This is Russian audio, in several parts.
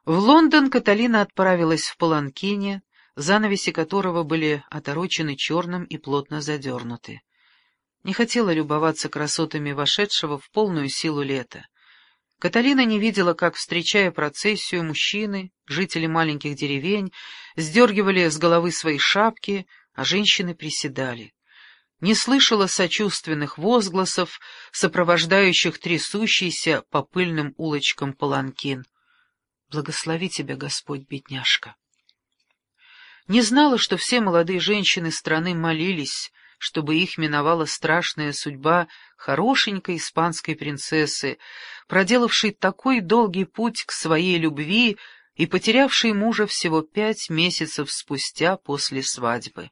В Лондон Каталина отправилась в паланкине, занавеси которого были оторочены черным и плотно задернуты. Не хотела любоваться красотами вошедшего в полную силу лета. Каталина не видела, как, встречая процессию, мужчины, жители маленьких деревень, сдергивали с головы свои шапки, а женщины приседали. Не слышала сочувственных возгласов, сопровождающих трясущийся по пыльным улочкам паланкин. «Благослови тебя, Господь, бедняжка!» Не знала, что все молодые женщины страны молились, чтобы их миновала страшная судьба хорошенькой испанской принцессы, проделавшей такой долгий путь к своей любви и потерявшей мужа всего 5 месяцев спустя после свадьбы.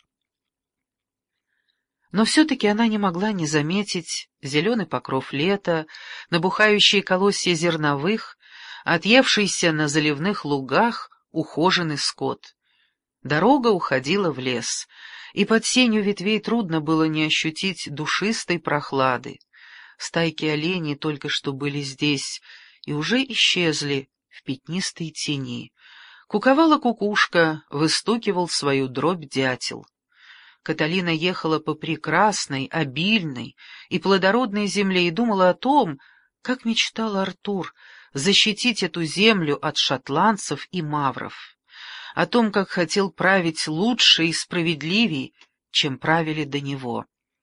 Но все-таки она не могла не заметить зеленый покров лета, набухающие колосья зерновых, отъевшийся на заливных лугах ухоженный скот. Дорога уходила в лес, и под сенью ветвей трудно было не ощутить душистой прохлады. Стайки оленей только что были здесь и уже исчезли в пятнистой тени. Куковала кукушка, выстукивал свою дробь дятел. Каталина ехала по прекрасной, обильной и плодородной земле и думала о том, как мечтал Артур защитить эту землю от шотландцев и мавров, о том, как хотел править лучше и справедливее, чем правили до него.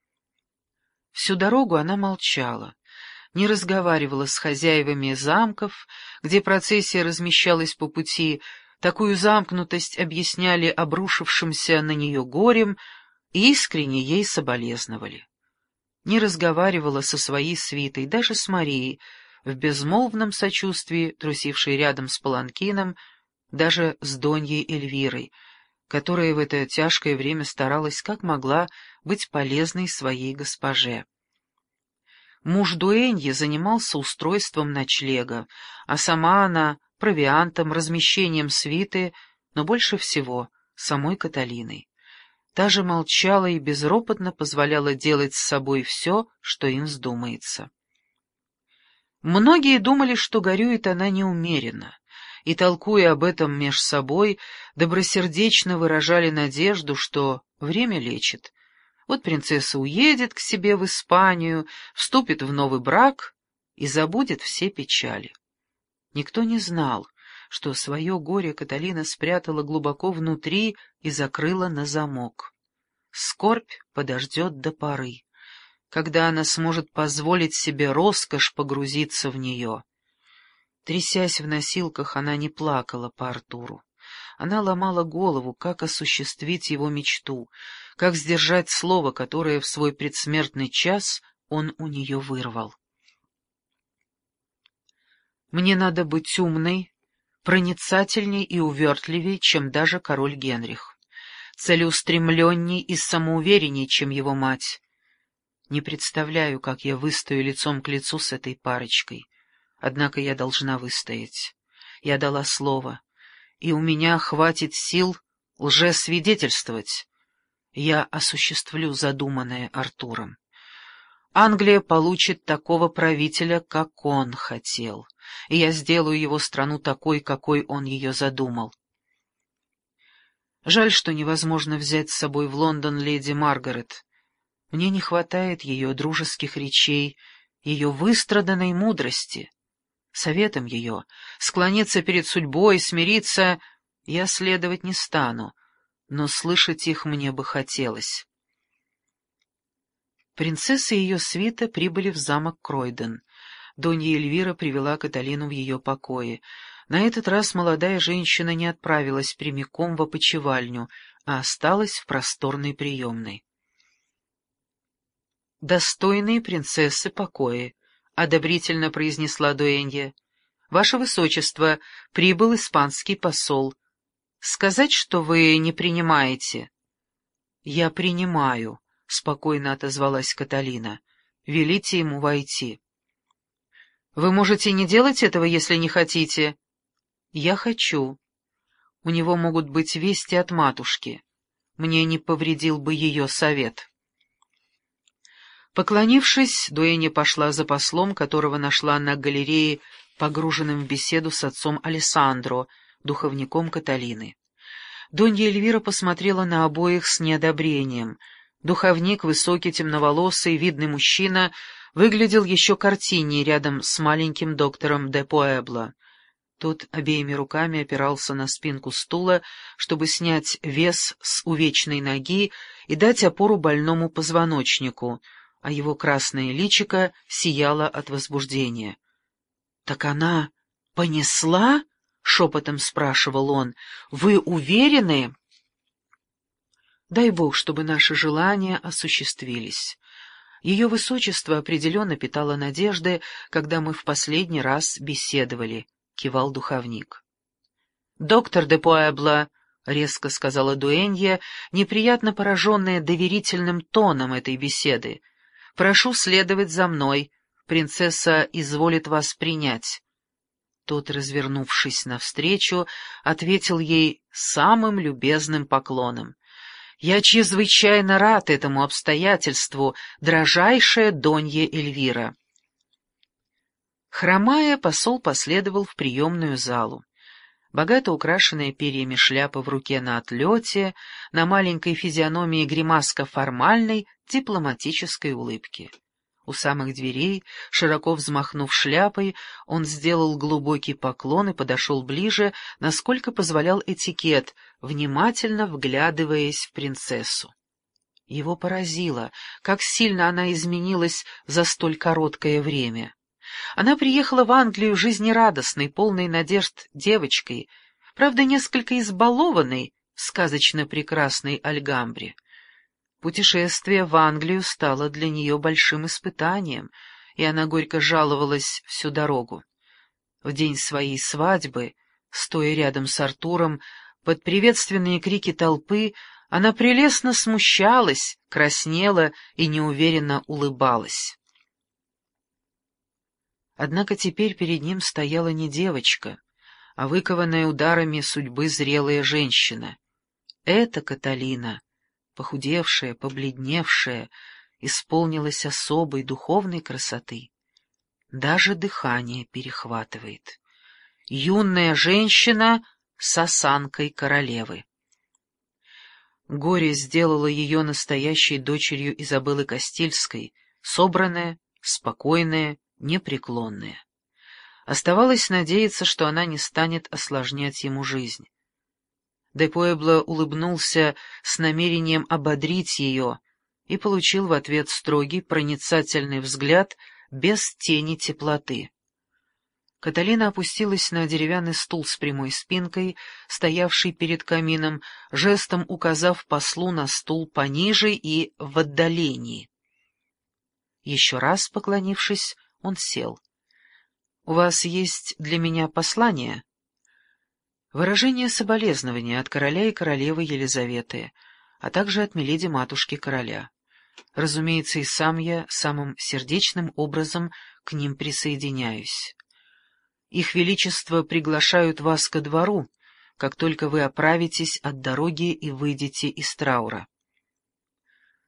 Всю дорогу она молчала, не разговаривала с хозяевами замков, где процессия размещалась по пути, такую замкнутость объясняли обрушившимся на нее горем и искренне ей соболезновали. Не разговаривала со своей свитой, даже с Марией, в безмолвном сочувствии, трусившей рядом с паланкином, даже с Доньей Эльвирой, которая в это тяжкое время старалась как могла быть полезной своей госпоже. Муж дуэньи занимался устройством ночлега, а сама она — провиантом, размещением свиты, но больше всего — самой Каталиной. Та же молчала и безропотно позволяла делать с собой все, что им вздумается. Многие думали, что горюет она неумеренно, и, толкуя об этом меж собой, добросердечно выражали надежду, что время лечит. Вот принцесса уедет к себе в Испанию, вступит в новый брак и забудет все печали. Никто не знал, что свое горе Каталина спрятала глубоко внутри и закрыла на замок. Скорбь подождет до поры, когда она сможет позволить себе роскошь погрузиться в нее. Трясясь в носилках, она не плакала по Артуру. Она ломала голову, как осуществить его мечту, как сдержать слово, которое в свой предсмертный час он у нее вырвал. «Мне надо быть умной, проницательней и увертливей, чем даже король Генрих, целеустремленней и самоуверенней, чем его мать. Не представляю, как я выстою лицом к лицу с этой парочкой. Однако я должна выстоять. Я дала слово, и у меня хватит сил лжесвидетельствовать. Я осуществлю задуманное Артуром. Англия получит такого правителя, как он хотел, и я сделаю его страну такой, какой он ее задумал. Жаль, что невозможно взять с собой в Лондон леди Маргарет. Мне не хватает ее дружеских речей, ее выстраданной мудрости. Советом ее склониться перед судьбой, смириться я следовать не стану, но слышать их мне бы хотелось. Принцесса и ее свита прибыли в замок Кройден. Донья Эльвира привела Каталину в ее покои. На этот раз молодая женщина не отправилась прямиком в опочивальню, а осталась в просторной приемной. «Достойные принцессы покои», — одобрительно произнесла дуэнья. «Ваше Высочество, прибыл испанский посол. Сказать, что вы не принимаете?» «Я принимаю», — спокойно отозвалась Каталина. «Велите ему войти». «Вы можете не делать этого, если не хотите?» «Я хочу. У него могут быть вести от матушки. Мне не повредил бы ее совет». Поклонившись, дуэнья пошла за послом, которого нашла на галерее погруженным в беседу с отцом Алессандро, духовником Каталины. Донья Эльвира посмотрела на обоих с неодобрением. Духовник, высокий, темноволосый, видный мужчина, выглядел еще картиннее рядом с маленьким доктором де Пуэбло. Тот обеими руками опирался на спинку стула, чтобы снять вес с увечной ноги и дать опору больному позвоночнику, а его красное личико сияло от возбуждения. — Так она понесла? — шепотом спрашивал он. — Вы уверены? — Дай Бог, чтобы наши желания осуществились. Ее высочество определенно питало надежды, когда мы в последний раз беседовали, — кивал духовник. — Доктор де Пуэбло, — резко сказала дуэнья, неприятно пораженная доверительным тоном этой беседы, — прошу следовать за мной. Принцесса изволит вас принять. Тот, развернувшись навстречу, ответил ей самым любезным поклоном. «Я чрезвычайно рад этому обстоятельству, дрожайшая Донья Эльвира». Хромая, посол последовал в приемную залу. Богато украшенная перьями шляпа в руке на отлете, на маленькой физиономии гримаска формальной, дипломатической улыбки. У самых дверей, широко взмахнув шляпой, он сделал глубокий поклон и подошел ближе, насколько позволял этикет, внимательно вглядываясь в принцессу. Его поразило, как сильно она изменилась за столь короткое время. Она приехала в Англию жизнерадостной, полной надежд девочкой, правда, несколько избалованной в сказочно прекрасной Альгамбре. Путешествие в Англию стало для нее большим испытанием, и она горько жаловалась всю дорогу. В день своей свадьбы, стоя рядом с Артуром, под приветственные крики толпы, она прелестно смущалась, краснела и неуверенно улыбалась. Однако теперь перед ним стояла не девочка, а выкованная ударами судьбы зрелая женщина. Эта Каталина, похудевшая, побледневшая, исполнилась особой духовной красоты. Даже дыхание перехватывает. Юная женщина с осанкой королевы. Горе сделало ее настоящей дочерью Изабеллы Кастильской, собранная, спокойная, непреклонная. Оставалось надеяться, что она не станет осложнять ему жизнь. Де Пуэбло улыбнулся с намерением ободрить ее и получил в ответ строгий, проницательный взгляд без тени теплоты. Каталина опустилась на деревянный стул с прямой спинкой, стоявший перед камином, жестом указав послу на стул пониже и в отдалении. Еще раз поклонившись, он сел. — У вас есть для меня послание? Выражение соболезнования от короля и королевы Елизаветы, а также от миледи-матушки короля. Разумеется, и сам я самым сердечным образом к ним присоединяюсь. Их величество приглашают вас ко двору, как только вы оправитесь от дороги и выйдете из траура.